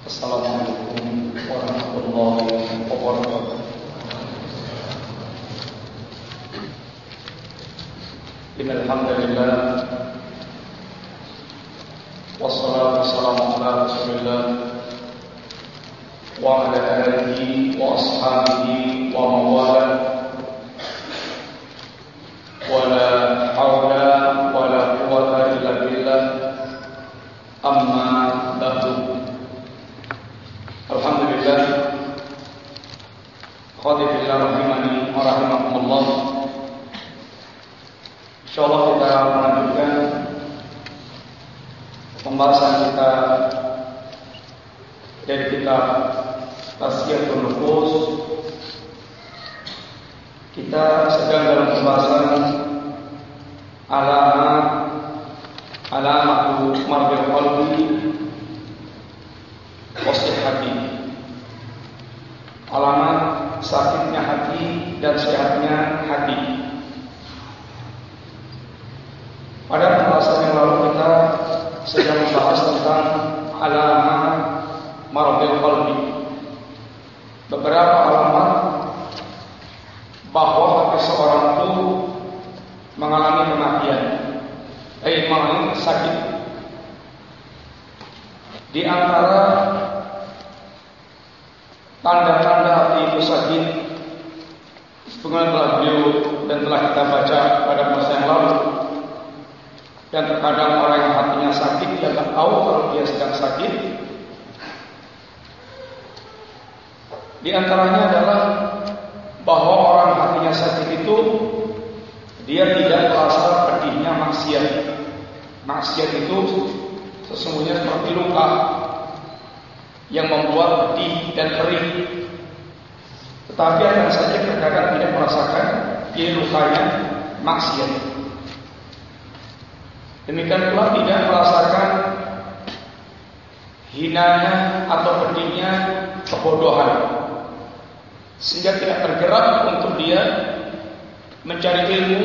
Assalamualaikum warahmatullahi wabarakatuh. Innal hamdalillah wassalatu wassalamu ala Rasulillah wa ala alihi wa ashabihi wa mawala wa la hawla wa la quwwata illa billah amma ba'du. Alhamdulillah, khadibillah rahimani wa rahimakumullah. Insyaallah kita melanjutkan pembahasan kita dari kitab Tasqiyatun Nufus. Kita sedang dalam pembahasan alamatu mardil qalbi wasih hati, alamat sakitnya hati dan sehatnya hati. Pada pembahasan yang lalu kita sedang membahas tentang alamat mardil qalbi, beberapa alamat bahwa hati seorang itu mengalami kematian, mengalami sakit. Di antara tanda-tanda hati itu sakit, sebagaimana telah beliau dan telah kita baca pada masa yang lalu, dan terkadang orang yang hatinya sakit dia tak tahu kalau dia sedang sakit. Di antaranya adalah bahwa orang hatinya sakit itu dia tidak merasa pedihnya maksiat. Maksiat itu sesungguhnya seperti luka yang membuat pedih dan perih. Tetapi akan saja terkadang tidak merasakan ini lukanya maksiat. Demikian pula tidak merasakan hinanya atau pedihnya kebodohan, sehingga tidak tergerak untuk dia mencari ilmu,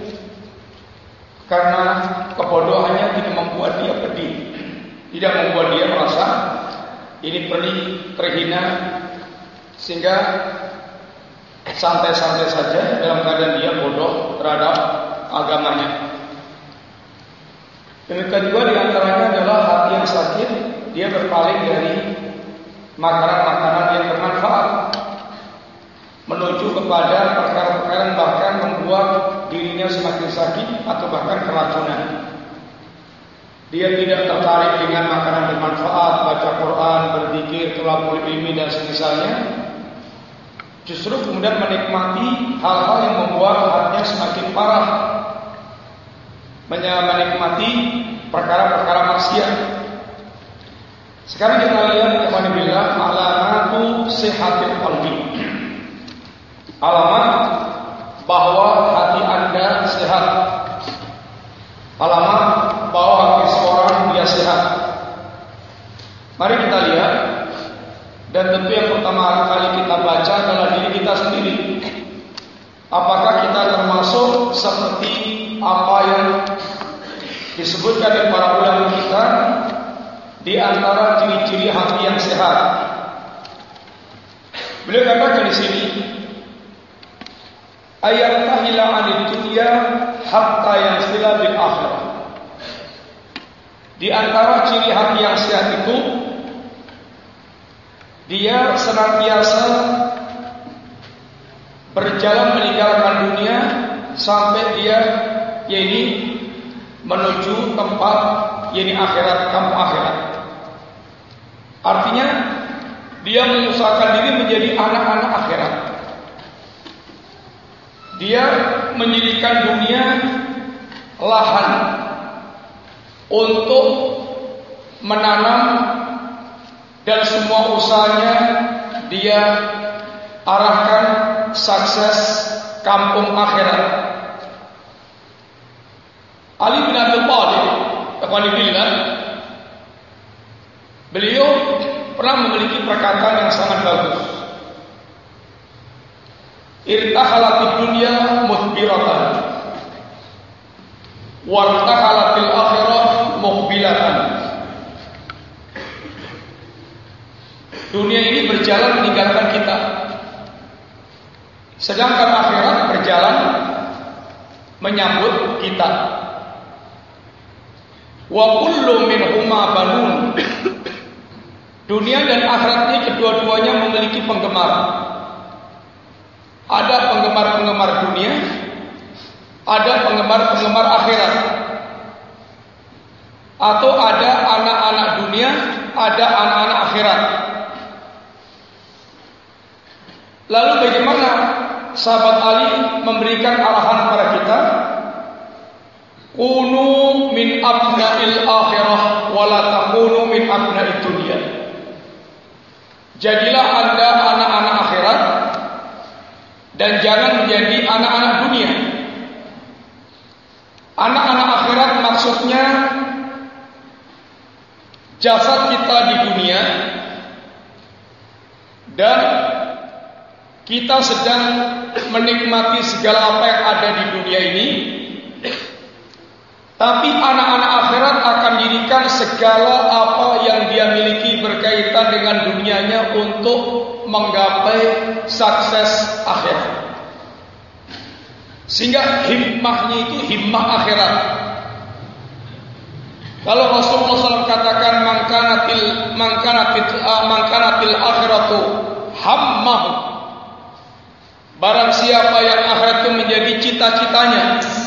karena kebodohannya tidak membuat dia pedih, tidak membuat dia merasa ini perih, terhina, sehingga santai-santai saja dalam keadaan dia bodoh terhadap agamanya. Demikian juga diantaranya adalah hati yang sakit, dia berpaling dari makanan-makanan yang bermanfaat, menuju kepada perkara-perkara yang bahkan membuat dirinya semakin sakit atau bahkan keracunan. Dia tidak tertarik dengan makanan bermanfaat, baca Quran, berzikir, thalabul ilmi dan semisalnya. Justru kemudian menikmati hal-hal yang membuat hatinya semakin parah, menikmati perkara-perkara maksiat. Sekarang kita lihat alhamdulillah alamatu sihatil qalbi. Alamat bahwa hati Anda sehat. Alamat bahwa hati seorang dia sehat. Mari kita lihat. Dan tentu yang pertama kali kita baca adalah diri kita sendiri. Apakah kita termasuk seperti apa yang disebutkan oleh para ulama kita di antara ciri-ciri hati yang sehat? Beliau katakan di sini, ayat tahila anid dunya hatta yansila bil akhirah. Di antara ciri hati yang sehat itu, dia senantiasa berjalan meninggalkan dunia sampai dia menuju tempat akhirat, kampung akhirat. Artinya dia mengusahakan diri menjadi anak-anak akhirat. Dia menjadikan dunia lahan untuk menanam, dan semua usahanya dia arahkan sukses kampung akhirat. Ali bin Abi Thalib, beliau pernah memiliki perkataan yang sangat bagus. Irtahalatid dunya muthbiratan wartahalatil akhirah muqbilatan. Dunia ini berjalan meninggalkan kita, sedangkan akhirat berjalan menyambut kita. Wa kullu minhuma banun. Dunia dan akhirat ini kedua-duanya memiliki penggemar. Ada penggemar-penggemar dunia, ada penggemar-penggemar akhirat. Atau ada anak-anak dunia, ada anak-anak akhirat. Lalu bagaimana sahabat Ali memberikan arahan kepada kita? Kunu min abna'il akhirah wa la takunu min abna'id dunya. Jadilah Anda anak-anak akhirat dan jangan menjadi anak-anak dunia. Anak-anak akhirat maksudnya jasad kita di dunia dan kita sedang menikmati segala apa yang ada di dunia ini. Tapi anak-anak akhirat akan menjadikan segala apa yang dia miliki berkaitan dengan dunianya untuk menggapai sukses akhirat. Sehingga himmahnya itu himmah akhirat. Kalau Rasulullah SAW katakan mangkanatil akhiratu hammah, barang siapa yang akhirat itu menjadi cita-citanya.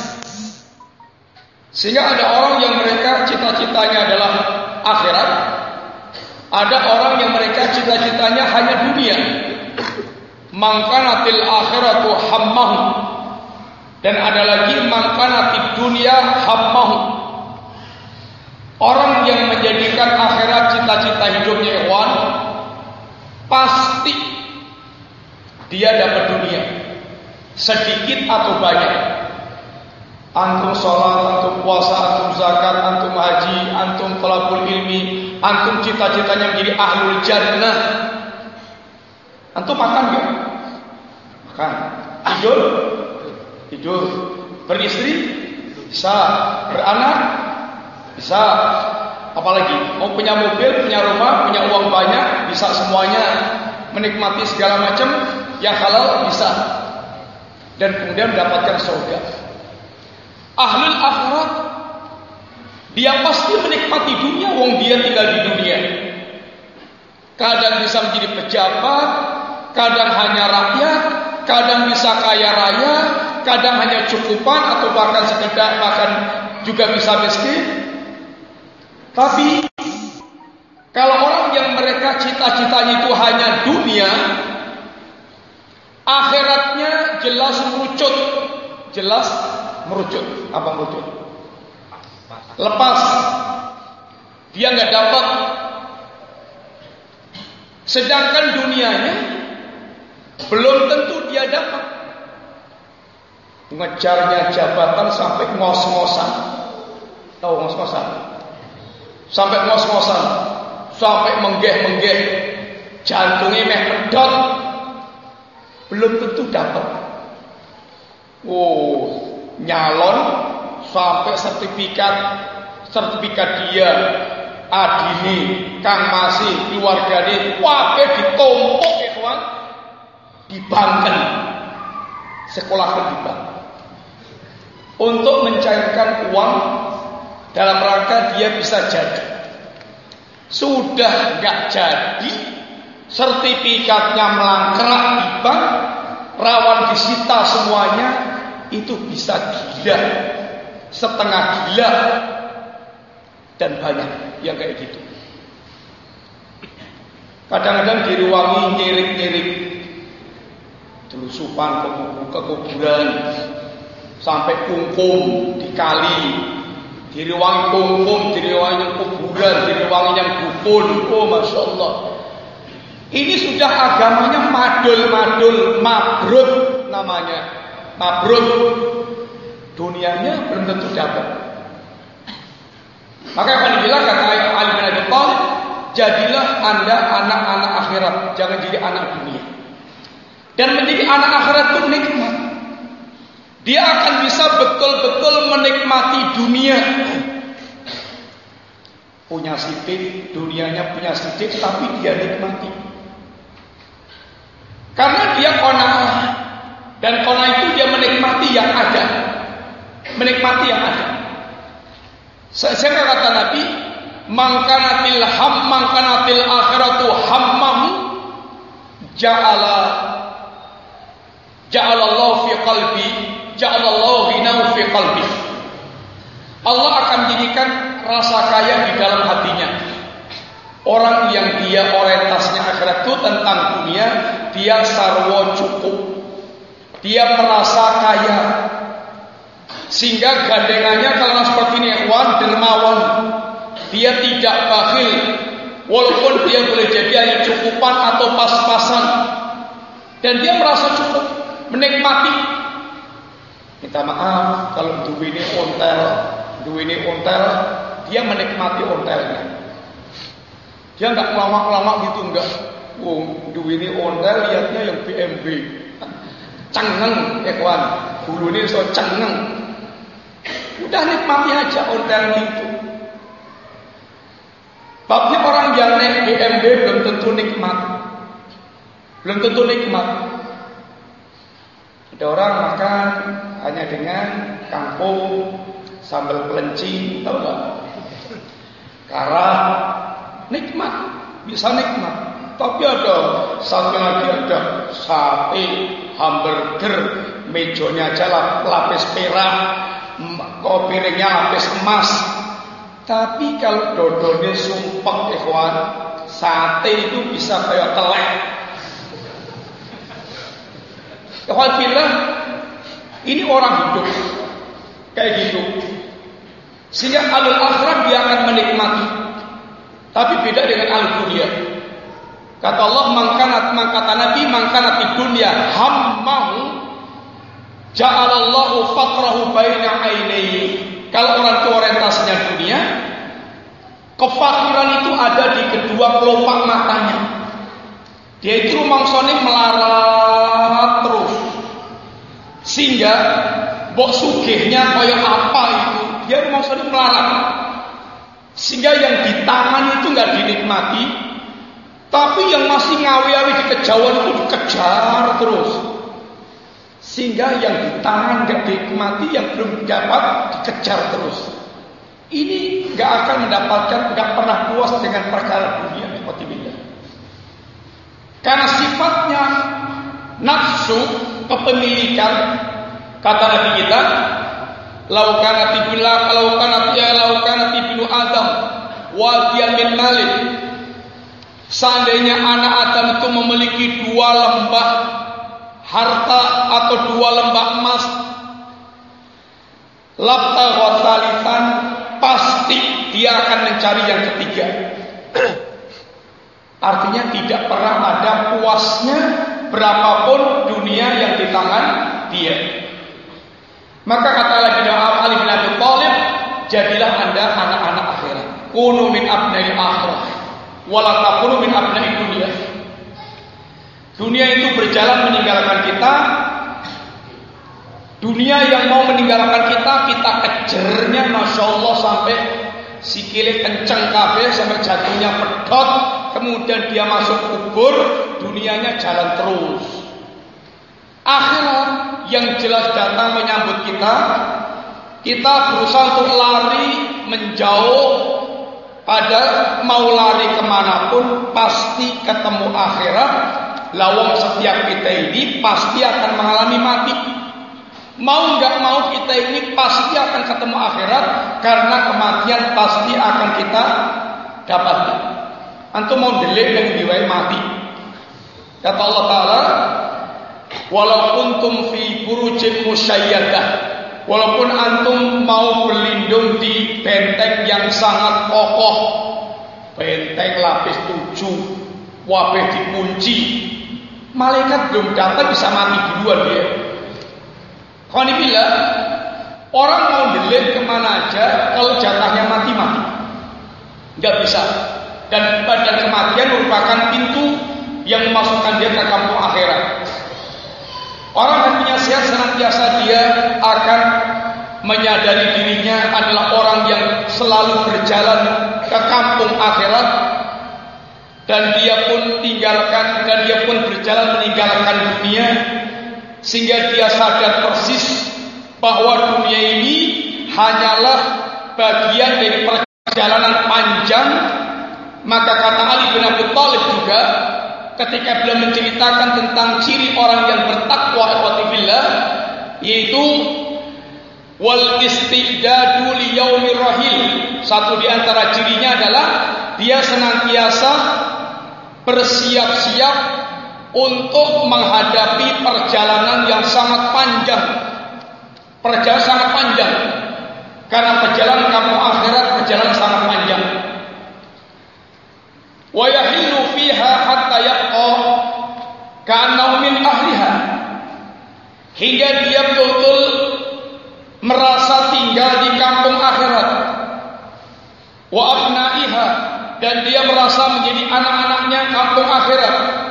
Sehingga ada orang yang mereka cita-citanya adalah akhirat, ada orang yang mereka cita-citanya hanya dunia. Mangkanatil akhiratu hammah, dan ada lagi mangkanatid dunya hammah. Orang yang menjadikan akhirat cita-cita hidupnya ikhwan, pasti dia dapat dunia, sedikit atau banyak. Antum sholat, antum puasa, antum zakat, antum haji, antum thalabul ilmi, antum cita-citanya menjadi ahlul jannah. Antum makan gak? Makan. Tidur. Beristri? Bisa. Beranak? Bisa. Apalagi? Mau punya mobil, punya rumah, punya uang banyak, bisa semuanya. Menikmati segala macam yang halal bisa. Dan kemudian mendapatkan surga. Ahlul akhirat, dia pasti menikmati dunia, wong dia tinggal di dunia. Kadang bisa menjadi pejabat, kadang hanya rakyat, kadang bisa kaya raya, kadang hanya cukupan atau bahkan sekedar bahkan juga bisa miskin. Tapi kalau orang yang mereka cita-citanya itu hanya dunia, akhiratnya jelas merucut. Apa merucut? Lepas. Dia nggak dapat. Sedangkan dunianya belum tentu dia dapat. Ngejarnya jabatan sampai ngos-ngosan. Tahu ngos-ngosan? Sampai ngos-ngosan, sampai menggeh-menggeh, jantungnya meh medot. Belum tentu dapat. Nyalon sampai sertifikat dia adine kang masih keluargane wae ditumpuk ikhwan, dibanken sekolah dibanken untuk mencairkan uang dalam rangka dia bisa jadi. Sudah enggak jadi, sertifikatnya melangkrak di bank, rawan disita semuanya. Itu bisa gila, setengah gila, dan banyak yang kayak gitu. Kadang-kadang diruangi nyirik-nyirik, telusupan ke kuburan, sampai kungkum di kali, diruangi kungkum, diruangi yang kuburan, diruangi yang dukun. Oh masya Allah, ini sudah agamanya madul, mabrur namanya. Mabrur, dunianya belum tentu dapat. Maka akan dibilang kata Ali bin Abi Thalib, jadilah Anda anak-anak akhirat, jangan jadi anak dunia. Dan menjadi anak akhirat itu nikmat. Dia akan bisa betul-betul menikmati dunia. punya sidik, dunianya punya sidik, tapi dia nikmati. Karena dia qanaah, dan qanaah itu dia menikmati yang ada. Menikmati yang ada. Saya kata Nabi, mangkanatil akhiratu hammahu ja'alallahu fi qalbi, ja'alallahu ghinahu fi qalbi. Allah akan jadikan rasa kaya di dalam hatinya. Orang yang dia orientasinya akhirat itu tentang dunia, dia sarwa cukup. Dia merasa kaya. Sehingga gandengannya kalau seperti ini ikhwan, dermawan. Dia tidak bakhil. Walaupun dia boleh jadi hanya cukupan atau pas-pasan. Dan dia merasa cukup, menikmati. Minta maaf kalau duwine ontel, dia menikmati ontelnya. Dia enggak lama-lama gitu, enggak. Duwine ontel lihatnya yang BMW. Cengeng ya kawan, bulune so cengeng. Udah nikmati aja ontel itu. Tapi orang yang naik BMW belum tentu nikmat. Belum tentu nikmat. Ada orang makan hanya dengan kangkung, sambal kelenci, tahu nggak? Karah, nikmat, bisa nikmat. Tapi ada satu lagi, ada sate, hamburger, mejonya aja lapis perak, piringnya lapis emas. Tapi kalau dodolnya sumpah ikhwan, sate itu bisa kayak telek. Ikhwan bilang, ini orang hidup kayak gitu. Sehingga alul akhirat dia akan menikmati. Tapi beda dengan alul dunia. Kata Allah, kata Nabi, mangkanat di dunia hammahu ja'alallahu faqrahu baina ainaihi. Kalau orang itu orientasinya dunia, kefakiran itu ada di kedua kelopak matanya. Dia itu rumangsane melarat terus. Sehingga mbok sugihnya kaya apa itu, dia rumangsane melarat. Sehingga yang di tangan itu enggak dinikmati, tapi yang masih ngawi-awi di kejauhan itu dikejar terus. Sehingga yang di tangan enggak dinikmati, yang belum dapat dikejar terus. Ini enggak akan mendapatkan, enggak pernah puas dengan perkara dunia seperti ini. Karena sifatnya nafsu, kepemilikan, kata Nabi kita, laukanat ibnu Adam wadiyan min malik. Seandainya anak Adam itu memiliki 2 lembah harta atau 2 lembah emas, labta ghasalisan, pasti dia akan mencari yang ketiga. Artinya tidak pernah ada puasnya berapapun dunia yang di tangan dia. Maka kata lagi Ali bin Abi Thalib, jadilah anda anak-anak akhirat. Kunu min abnai akhirah, wala takunu min abnai dunia. Dunia itu berjalan meninggalkan kita. Dunia yang mau meninggalkan kita, kita kejarnya, masya Allah, sampai sikile kenceng kabeh, sampai jatuhnya pedot. Kemudian dia masuk kubur, dunianya jalan terus. Akhirat yang jelas datang menyambut kita. Kita berusaha untuk lari, menjauh. Pada mau lari kemanapun, pasti ketemu akhirat. Lawang setiap kita ini pasti akan mengalami mati. Mau nggak mau kita ini pasti akan ketemu akhirat, karena kematian pasti akan kita dapati. Antum mau delik yang diwai mati. Kata Allah Ta'ala, walau kuntum fi burujin musyayyadah, walaupun antum mau berlindung di benteng yang sangat kokoh, benteng lapis 7, wabeh dikunci, malaikat belum datang bisa mati duluan dia. Khonibillah, orang mau delik kemana aja, kalau jatahnya mati, nggak bisa. Dan kematian merupakan pintu yang memasukkan dia ke kampung akhirat. Orang yang punya sehat senantiasa dia akan menyadari dirinya adalah orang yang selalu berjalan ke kampung akhirat, dan dia pun berjalan meninggalkan dunia, sehingga dia sadar persis bahwa dunia ini hanyalah bagian dari perjalanan panjang. Maka kata Ali bin Abi Thalib juga ketika beliau menceritakan tentang ciri orang yang bertakwa ikhwati billah, yaitu wal istidadu li yaumir rahil. Satu di antara cirinya adalah dia senantiasa bersiap-siap untuk menghadapi perjalanan yang sangat panjang. Perjalanan sangat panjang. Karena perjalanan kampung akhirat perjalanan sangat panjang. Wa yahilu fiha hatta yaqqa ka'annahu min ahliha. Hingga dia betul-betul merasa tinggal di kampung akhirat. Wa abnaiha, dan dia merasa menjadi anak-anaknya kampung akhirat.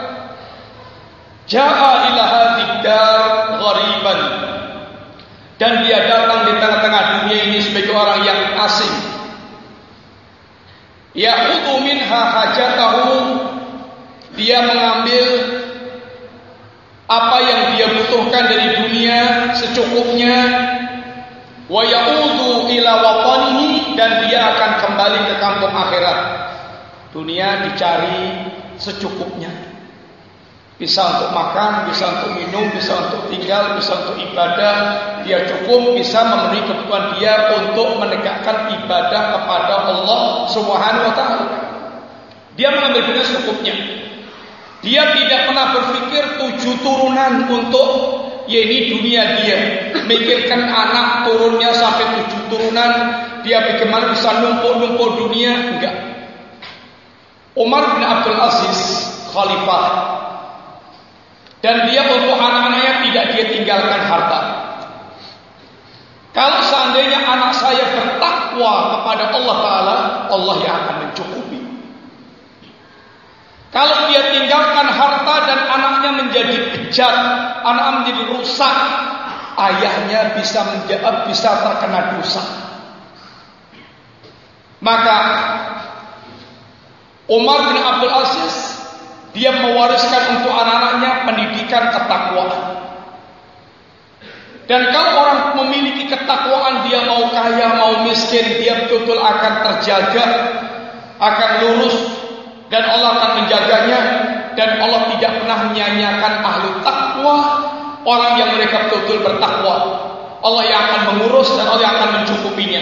Ja'a ila hadhihi dar ghariban, dan dia datang di tengah-tengah dunia ini sebagai orang yang asing. Ya'khudhu minha hajatahu, dia mengambil apa yang dia butuhkan dari dunia secukupnya. Wa ya'udhu ila watanihi, dan dia akan kembali ke kampung akhirat. Dunia dicari secukupnya. Bisa untuk makan, bisa untuk minum, bisa untuk tinggal, bisa untuk ibadah. Dia cukup bisa memenuhi kebutuhan dia untuk menegakkan ibadah kepada Allah Subhanahu wa ta'ala. Dia mengambil dunia secukupnya. Dia tidak pernah berpikir 7 turunan untuk ini dunia dia. Mikirkan anak turunnya sampai 7 turunan, dia bagaimana bisa numpuk-numpuk dunia. Enggak. Umar bin Abdul Aziz khalifah, dan dia untuk anak-anaknya tidak dia tinggalkan harta. Kalau seandainya anak saya bertakwa kepada Allah Ta'ala, Allah yang akan mencukupi. Kalau dia tinggalkan harta dan anaknya menjadi bejat, anaknya menjadi rusak, ayahnya bisa terkena dosa. Maka Umar bin Abdul Aziz, dia mewariskan untuk anak-anaknya pendidikan ketakwaan. Dan kalau orang memiliki ketakwaan, dia mau kaya mau miskin, dia betul-betul akan terjaga, akan lurus, dan Allah akan menjaganya. Dan Allah tidak pernah menyanyiakan ahli takwa, orang yang mereka betul-betul bertakwa. Allah yang akan mengurus dan Allah yang akan mencukupinya.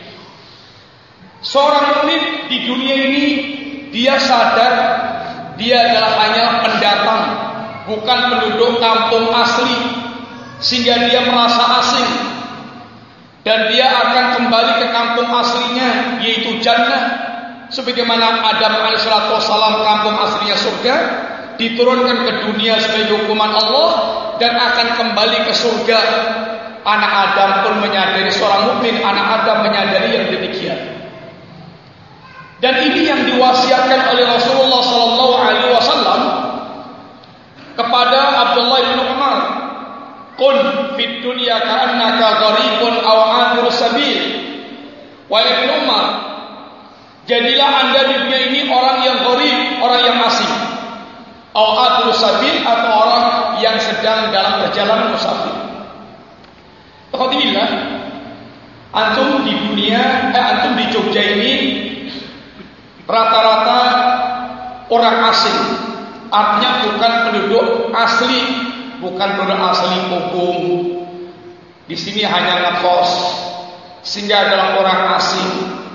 Seorang mukmin di dunia ini, dia sadar dia adalah hanya pendatang, bukan penduduk kampung asli, sehingga dia merasa asing. Dan dia akan kembali ke kampung aslinya, yaitu jannah. Sebagaimana Adam alaihissalam kampung aslinya surga, diturunkan ke dunia sebagai hukuman Allah, dan akan kembali ke surga. Anak Adam pun menyadari, seorang mukmin anak Adam menyadari yang demikian. Dan ini yang diwasiatkan oleh Rasulullah SAW kepada Abdullah bin Umar. Kun fid dunya ka'annaka gharibun aw 'abirus sabil. Wahai Ibnu Umar, jadilah Anda di dunia ini orang yang gharib, orang yang asing. Aw 'abirus sabil, atau orang yang sedang dalam perjalanan musafir. Alhamdulillah, antum di Jogja ini rata-rata orang asing, artinya bukan penduduk asli, bukan penduduk asli Pogung. Di sini hanya ngekos, sehingga adalah orang asing.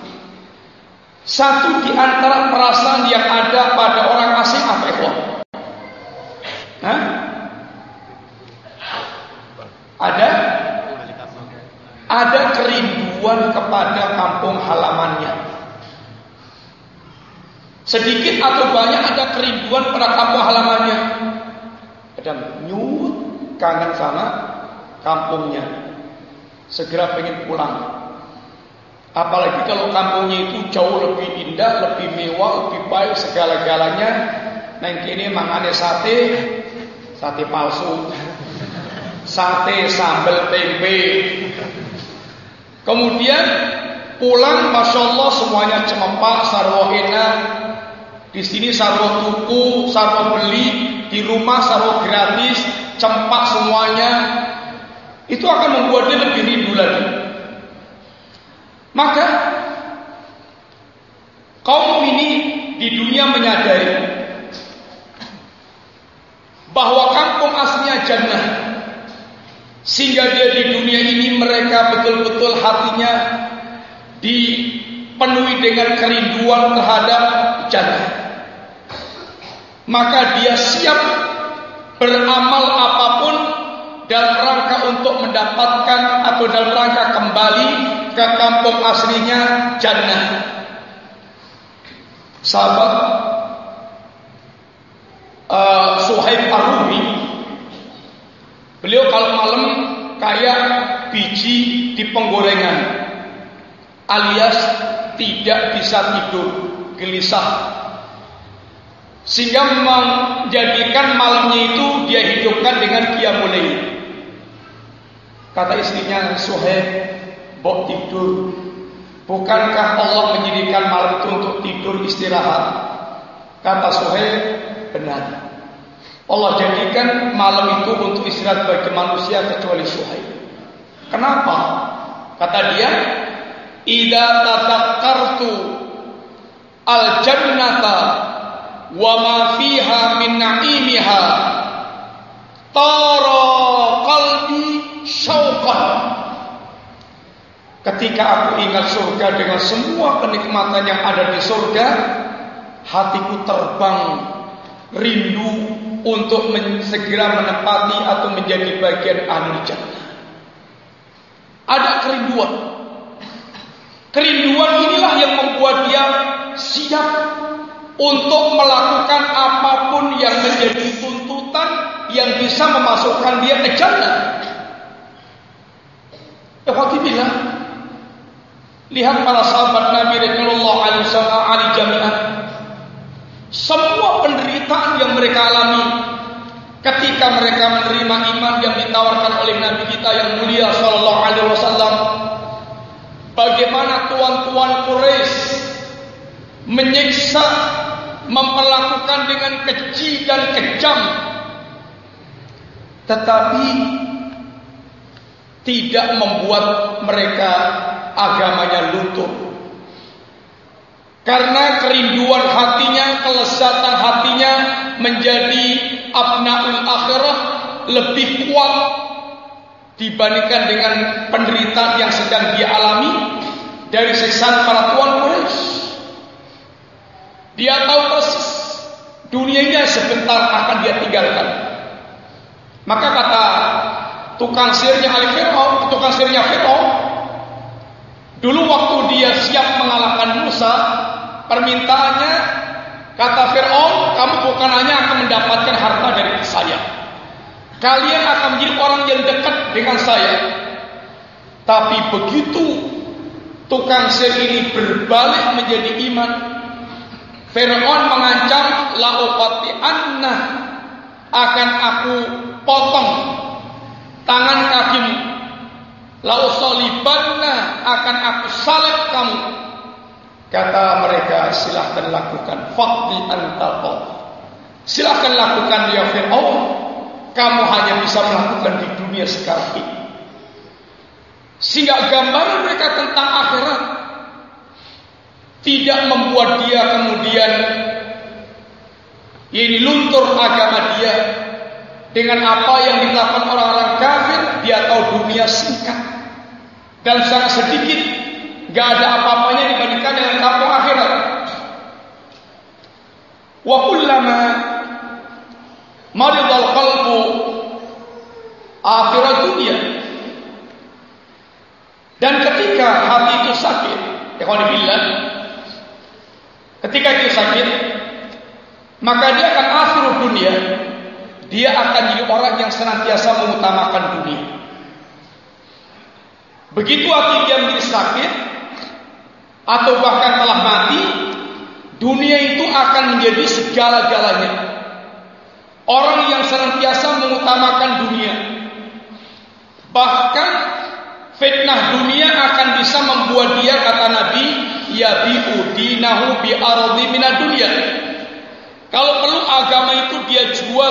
Satu di antara perasaan yang ada pada orang asing apa itu? Ada kerinduan kepada kampung halamannya. Sedikit atau banyak ada kerinduan pada kampung halamannya. Kadang nyut, kangen sama kampungnya, segera pengen pulang. Apalagi kalau kampungnya itu jauh lebih indah, lebih mewah, lebih baik segala-galanya. Neng kini mangane sate palsu, sate sambal tempe, Kemudian pulang, masya Allah semuanya cemepak, sarwa enak. Di sini sarwa tuku, sarwa beli, di rumah sarwa gratis, cempak semuanya. Itu akan membuat dia lebih rindu lagi. Maka kaum ini di dunia menyadari bahwa kampung aslinya jannah, sehingga dia di dunia ini mereka betul-betul hatinya dipenuhi dengan kerinduan terhadap jannah. Maka dia siap beramal apapun dalam rangka untuk mendapatkan atau dalam rangka kembali ke kampung aslinya jannah. Sahabat Suhaib Ar-Rumi, beliau kalau malam kayak biji di penggorengan, alias tidak bisa tidur, gelisah, sehingga menjadikan malamnya itu dia hidupkan dengan qiyamul lail. Kata istrinya, Suhaib, bok tidur. Bukankah Allah menjadikan malam itu untuk tidur istirahat? Kata Suhaib, benar. Allah jadikan malam itu untuk istirahat bagi manusia kecuali Suhaib. Kenapa? Kata dia, idza tadakkartu al-jannata wa ma fiha min na'imiha tara qalbi syauqan. Ketika aku ingat surga dengan semua kenikmatan yang ada di surga, hatiku terbang rindu untuk segera menempati atau menjadi bagian ahli jannah. Ada kerinduan. Kerinduan inilah yang membuat dia siap untuk melakukan apapun yang menjadi tuntutan yang bisa memasukkan dia ke jannah. Alhamdulillah, lihat para sahabat Nabi Rasulullah alaihi jami'ah. Semua penderitaan yang mereka alami ketika mereka menerima iman yang ditawarkan oleh Nabi kita yang mulia sallallahu alaihi wasallam. Bagaimana tuan-tuan Quraisy menyiksa, memperlakukan dengan keji dan kejam, tetapi tidak membuat mereka agamanya luntur. Karena kerinduan hatinya, kelezatan hatinya menjadi abnaul akhirah lebih kuat dibandingkan dengan penderitaan yang sedang dia alami dari siksaan para tuan Quraisy. Dia tahu persis dunianya sebentar akan dia tinggalkan. Maka kata tukang sihirnya Firaun, dulu waktu dia siap mengalahkan Musa, permintaannya, kata Fir'aun, kamu bukan hanya akan mendapatkan harta dari saya, kalian akan menjadi orang yang dekat dengan saya. Tapi begitu tukang sihir ini berbalik menjadi iman, Fir'aun mengancam, la'uqati'anna, akan aku potong tangan kakimu, la'usolibanna, akan aku salib kamu. Kata mereka, silahkan lakukan. Faqdi antal, silahkan lakukan ya Fir'aun. Kamu hanya bisa melakukan di dunia sekarang ini. Sehingga gambaran mereka tentang akhirat tidak membuat dia kemudian ini luntur agama dia. Dengan apa yang dilakukan orang-orang kafir, dia tahu dunia singkat dan sangat sedikit, gak ada apa-apanya dibandingkan dengan kampung akhirat. Wa kullama maridal qalbu akhirat dunia. Dan ketika hati itu sakit, ketika itu sakit, maka dia akan akhirul dunia. Dia akan jadi orang yang senantiasa mengutamakan dunia. Begitu hati dia menjadi sakit atau bahkan telah mati, dunia itu akan menjadi segala-galanya. Orang yang senantiasa mengutamakan dunia. Bahkan Fitnah dunia akan bisa membuat dia, kata Nabi, yabi'u dinahu bi ardi minad dunya. Kalau perlu agama itu dia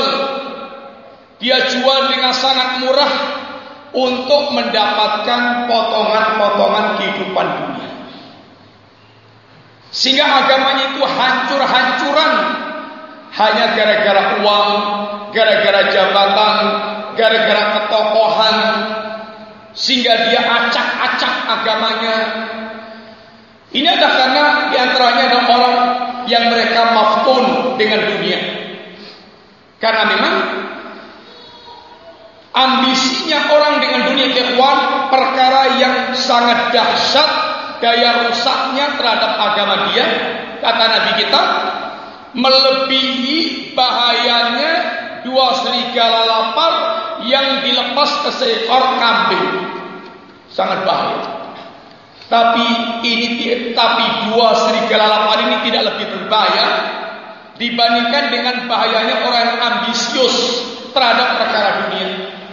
jual dengan sangat murah untuk mendapatkan potongan-potongan kehidupan dunia. Sehingga agamanya itu hancur-hancuran hanya gara-gara uang, gara-gara jabatan, gara-gara ketokohan, sehingga dia acak-acak agamanya. Ini adalah karena diantaranya ada orang yang mereka maftun dengan dunia. Karena memang ambisinya orang dengan dunia, ikhwan, perkara yang sangat dahsyat, daya rusaknya terhadap agama dia, kata Nabi kita, melebihi bahayanya 2 serigala lapar yang dilepas ke seekor kambing. Sangat bahaya. Tapi 2 serigala lapar ini tidak lebih berbahaya dibandingkan dengan bahayanya orang yang ambisius terhadap perkara dunia.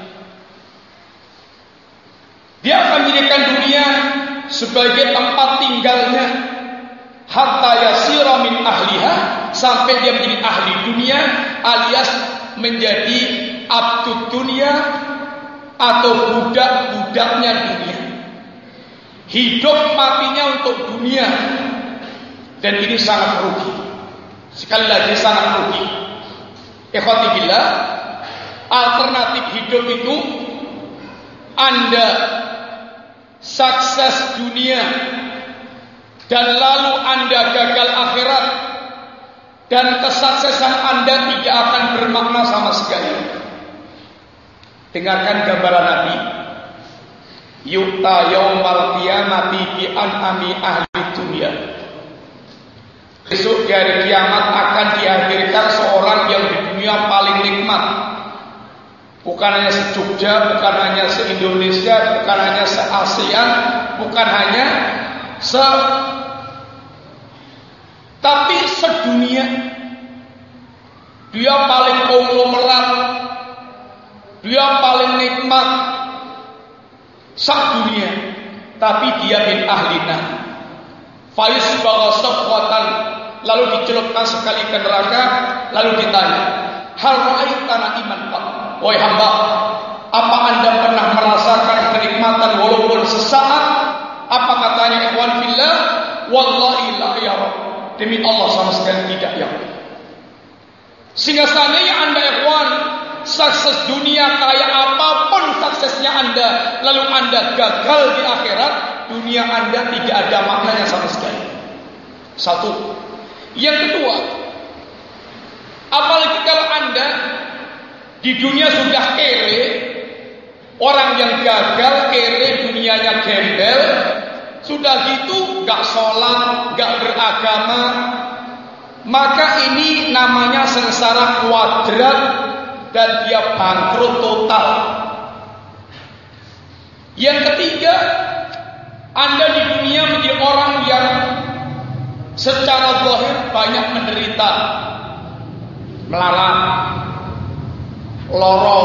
Dia akan menjadikan dunia sebagai tempat tinggalnya, hatta yasira min ahliha, sampai dia menjadi ahli dunia, alias menjadi abdud dunia atau budak-budaknya dunia. Hidup matinya untuk dunia, dan ini sangat rugi. Sekali lagi sangat rugi. Ikhwati billah, alternatif hidup itu Anda sukses dunia dan lalu Anda gagal akhirat, dan kesuksesan Anda tidak akan bermakna sama sekali. Dengarkan gambaran Nabi. Yu'ta yaumal qiyamati bi an'ami ahli dunia. Besok di hari kiamat akan dihadirkan seorang yang di dunia paling nikmat. Bukan hanya se-Jogja, bukan hanya se-Indonesia, bukan hanya se-ASEAN, bukan hanya tapi sedunia. Dia paling konglomerat, dia paling nikmat sak dunia, tapi dia min ahlina. Faiz bawa safwatan, lalu dicelupkan sekali ke neraka, lalu ditanya, hal ra'aitana iman Pak? Wahai hamba, apa Anda pernah merasakan kenikmatan walaupun sesaat? Apa katanya ikhwan fillah? Wallahi la ya Rabb. Demi Allah sama sekali tidak ya Rabb. Sehingga seandainya Anda ikhwan sukses dunia kayak apapun suksesnya Anda, lalu Anda gagal di akhirat, dunia Anda tidak ada maknanya sama sekali. Satu. Yang kedua, apalagi kalau Anda di dunia sudah kere, orang yang gagal kere, dunianya gembel, sudah gitu gak sholat, gak beragama, maka ini namanya sengsara kuadrat dan dia bangkrut total. Yang ketiga, Anda di dunia menjadi orang yang secara zahir banyak menderita, melarat, loro,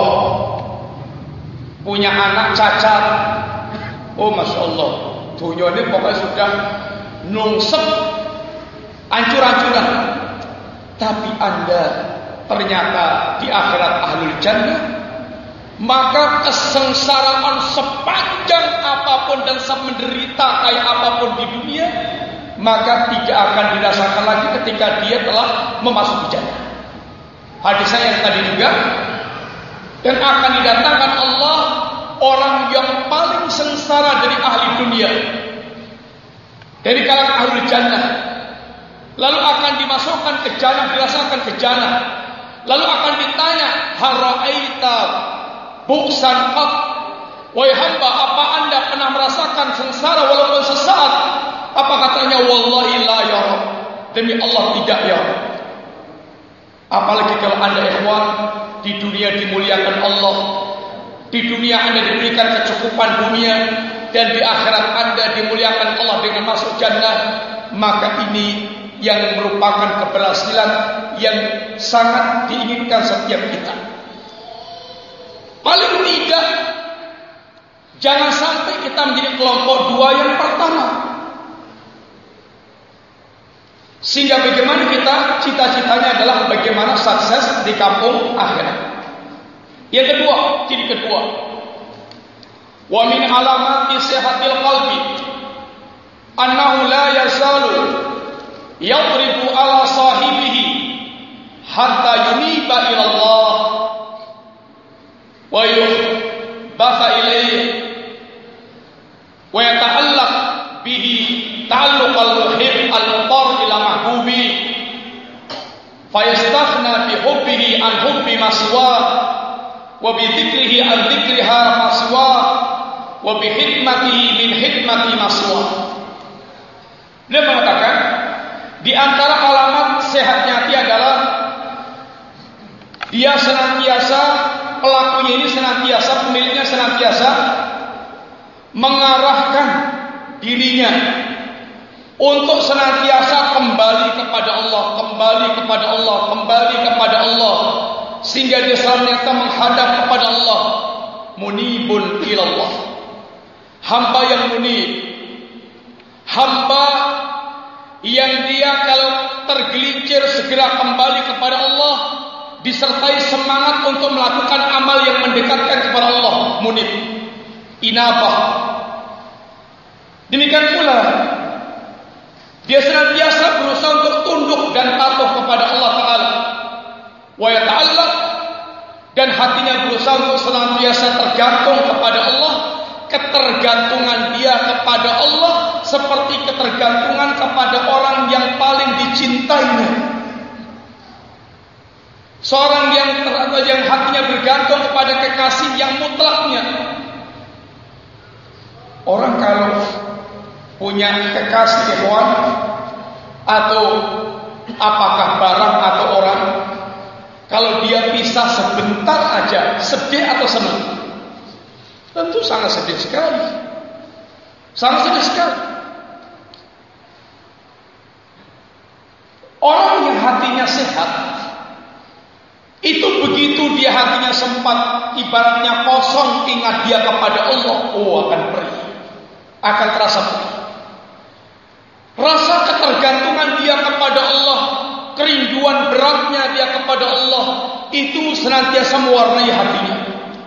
punya anak cacat. Oh masya Allah, dunia ini pokoknya sudah nungsep, hancur-hancuran. Tapi Anda ternyata di akhirat ahlul jannah, maka kesengsaraan sepanjang apapun dan semenderita kayak apapun di dunia, maka tidak akan dirasakan lagi ketika dia telah memasuki jannah. Hadis saya yang tadi juga. Dan akan didatangkan Allah orang yang paling sengsara dari ahli dunia, dari kalangan ahli jannah, lalu akan dimasukkan ke jannah, dirasakan ke jannah, lalu akan ditanya, hara'aita buksan qat? Wahai hamba, apa Anda pernah merasakan sengsara walaupun sesaat? Apa katanya? Wallahi la ya Rabb. Demi Allah tidak ya Rabb. Apalagi kalau Anda ikhwan di dunia dimuliakan Allah, di dunia Anda diberikan kecukupan dunia, dan di akhirat Anda dimuliakan Allah dengan masuk jannah, maka ini yang merupakan keberhasilan yang sangat diinginkan setiap kita. Paling tidak Jangan sampai kita menjadi kelompok dua yang pertama. Sehingga bagaimana kita cita-citanya adalah bagaimana sukses di kampung akhirat. Yang kedua, ciri kedua, wa min alamati sihatil qalbi annahu la yazalu yadribu ala sahibihi hatta yuniba ila Allah wa yubatha ilayhi wa yata'allaq bihi ta'alluqal muhib al-mutar ila mahbubi fayastaghna bi hubbihi an hubbi maswa wa bi dzikrihi an dzikriha maswa wa bi hikmatihi min hikmati maswa. Dia mengatakan di antara alamat sehatnya hati adalah dia senantiasa, pelakunya ini senantiasa, pemiliknya senantiasa mengarahkan dirinya untuk senantiasa kembali kepada Allah, kembali kepada Allah, kembali kepada Allah, sehingga dia senantiasa menghadap kepada Allah, munibun ilallah, hamba yang munib, hamba yang dia kalau tergelincir segera kembali kepada Allah, disertai semangat untuk melakukan amal yang mendekatkan kepada Allah, munib, inabah. Demikian pula dia senantiasa berusaha untuk tunduk dan patuh kepada Allah Ta'ala, wa yata'allaq, dan hatinya berusaha untuk senantiasa tergantung kepada Allah. Ketergantungan dia kepada Allah seperti ketergantungan kepada orang yang paling dicintainya. Seorang yang hatinya bergantung kepada kekasih yang mutlaknya. Orang kalau punya kekasih ikhwan, atau apakah barang atau orang, kalau dia pisah sebentar aja, sedih atau senang? Tentu sangat sedih sekali. Sangat sedih sekali. Orang yang hatinya sehat, itu begitu dia hatinya sempat, ibaratnya kosong, ingat dia kepada Allah, akan perih, akan terasa perih. Rasa ketergantungan dia kepada Allah, kerinduan beratnya dia kepada Allah, itu senantiasa mewarnai hatinya.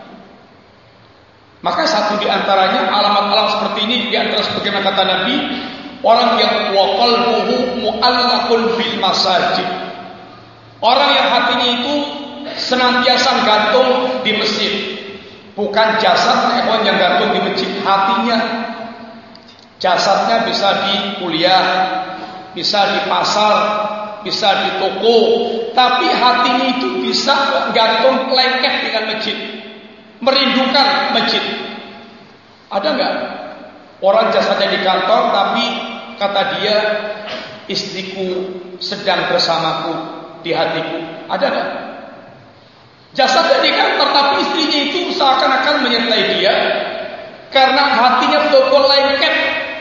Maka satu di antaranya alamat-alamat seperti ini, di antara sebagaimana kata Nabi, orang yang wa qalbuhu mu'allaqun bil masajid. Orang yang hatinya itu senantiasa gantung di masjid. Bukan jasad yang gantung di masjid, hatinya. Jasadnya bisa di kuliah, bisa di pasar, bisa di toko, tapi hatinya itu bisa gantung lengket dengan masjid, merindukan masjid. Ada enggak orang jasadnya di kantor tapi kata dia, istriku sedang bersamaku di hatiku? Ada enggak? Jasadnya di kantor tapi istrinya itu seakan-akan menyertai dia karena hatinya betul-betul lengket.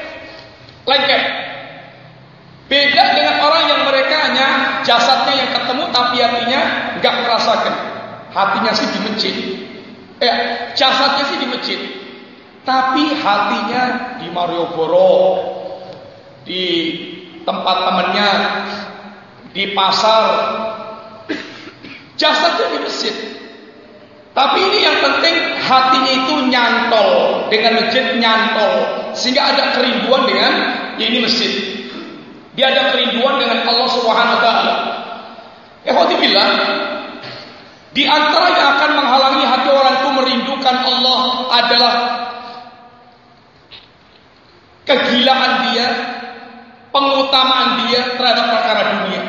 Beda dengan orang yang mereka hanya jasadnya yang ketemu tapi hatinya enggak merasakan. Hatinya sih di masjid, jasadnya sih di masjid, tapi hatinya di Malioboro, di tempat temannya, di pasar. Jasadnya di masjid, tapi ini yang penting hatinya itu nyantol dengan masjid, nyantol, sehingga ada kerinduan dengan ini masjid. Dia ada kerinduan dengan Allah Subhanahu wa taala. Ikhwati billah, di antara yang akan menghalangi hati orang itu merindukan Allah adalah kegilaan dia, pengutamaan dia terhadap perkara dunia.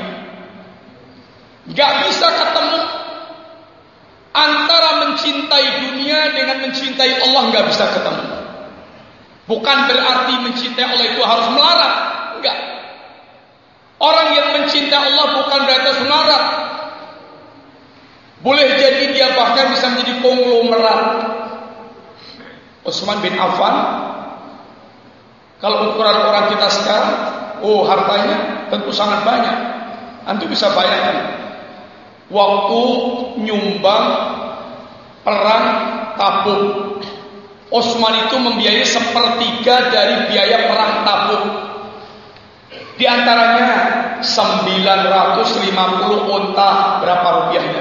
Gak bisa ketemu antara mencintai dunia dengan mencintai Allah, gak bisa ketemu. Bukan berarti mencintai Allah itu harus melarat, enggak. Orang yang mencintai Allah bukan berarti harus melarat. Boleh jadi dia bahkan bisa menjadi konglomerat. Utsman bin Affan, kalau ukuran orang kita sekarang, hartanya tentu sangat banyak. Antum bisa bayangkan, waktu nyumbang perang Tabuk, Utsman itu membiayai sepertiga dari biaya perang Tabuk. Di antaranya 950 unta, berapa rupiahnya?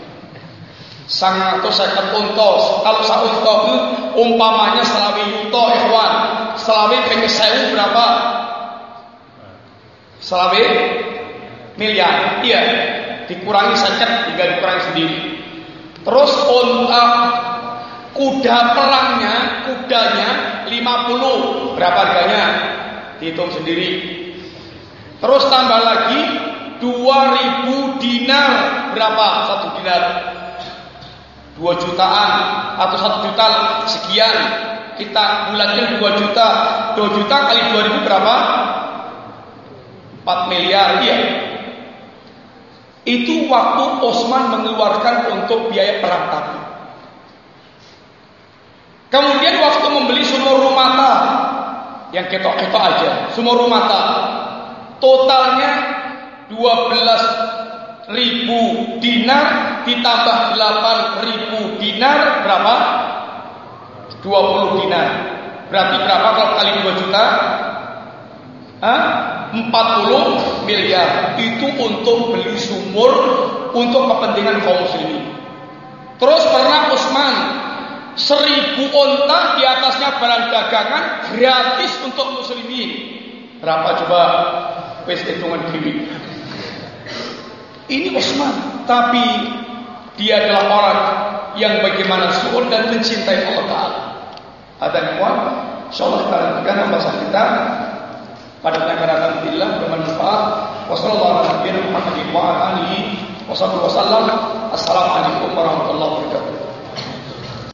150 unta. Kalau sak unta itu umpamanya selawe yuto ikhwan, selawe pengen 1000 berapa? Selawe miliar. Iya, dikurangi saja, tinggal dikurangi sendiri. Terus unta kuda perangnya, kudanya 50, berapa harganya? Dihitung sendiri. Terus tambah lagi 2000 dinar, berapa? 1 dinar 2 jutaan atau 1 juta sekian. Kita bulatkan 2 juta. 2 juta kali 2000 berapa? 4 miliar. Iya. Itu waktu Utsman mengeluarkan untuk biaya perang Tabuk. Kemudian waktu membeli sumur rumata, yang ketok-ketok aja, sumur rumata, totalnya 12.000 dinar ditambah 8.000 dinar berapa? 20 dinar. Berarti berapa kalau kali 2 juta? 40 miliar. Itu untuk beli sumur untuk kepentingan kaum muslimin. Terus pernah Utsman 1000 unta, di atasnya barang dagangan gratis untuk muslimin. Berapa coba? Wes hitungan gini. Ini Utsman, tapi dia adalah orang yang bagaimana syukur dan mencintai Allah Ta'ala. Ada ikhwan, insyaallah kita lanjutkan pembahasan kita pada pengajaran Alhamdulillah bermanfaat. Wassalamualaikum warahmatullahi wabarakatuh. Assalamualaikum warahmatullahi wabarakatuh.